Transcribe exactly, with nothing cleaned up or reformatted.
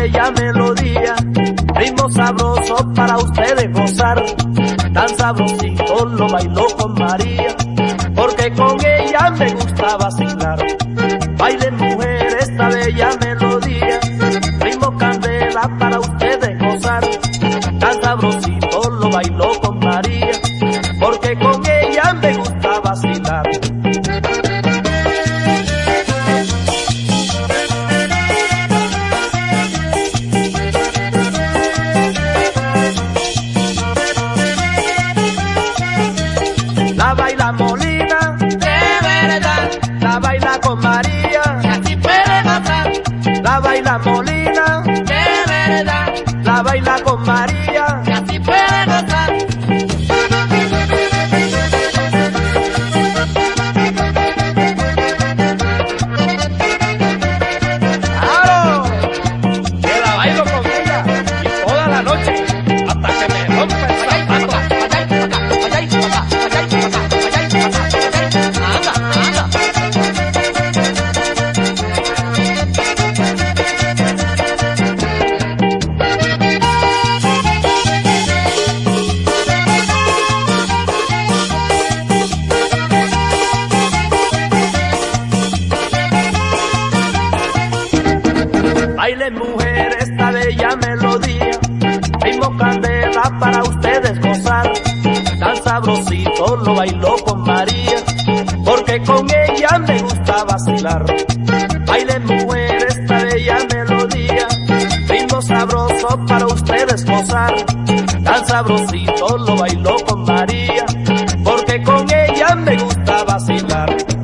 bella melodía, ritmo sabroso para ustedes gozar. Tan sabrosito lo bailó con María, porque con ella me gusta vacilar. Bailen mujer esta bella melodía, ritmo candela para ustedes gozar. Tan sabrosito lo bailó con María, porque con ella me gusta vacilar. La baila Molina, de verdad, la baila con María, y así puede gozar. la baila Molina, De verdad, la baila con María. y así puede gozar. ¡Claro! Que la bailo con ella y toda la noche hasta que me rompa el zapato. Bailen mujer esta bella melodía, ritmo candela para ustedes gozar. Tan sabrosito lo bailó con María, porque con ella me gusta vacilar. Bailen mujer esta bella melodía, ritmo sabroso para ustedes gozar. Tan sabrosito lo bailó con María, porque con ella me gusta vacilar.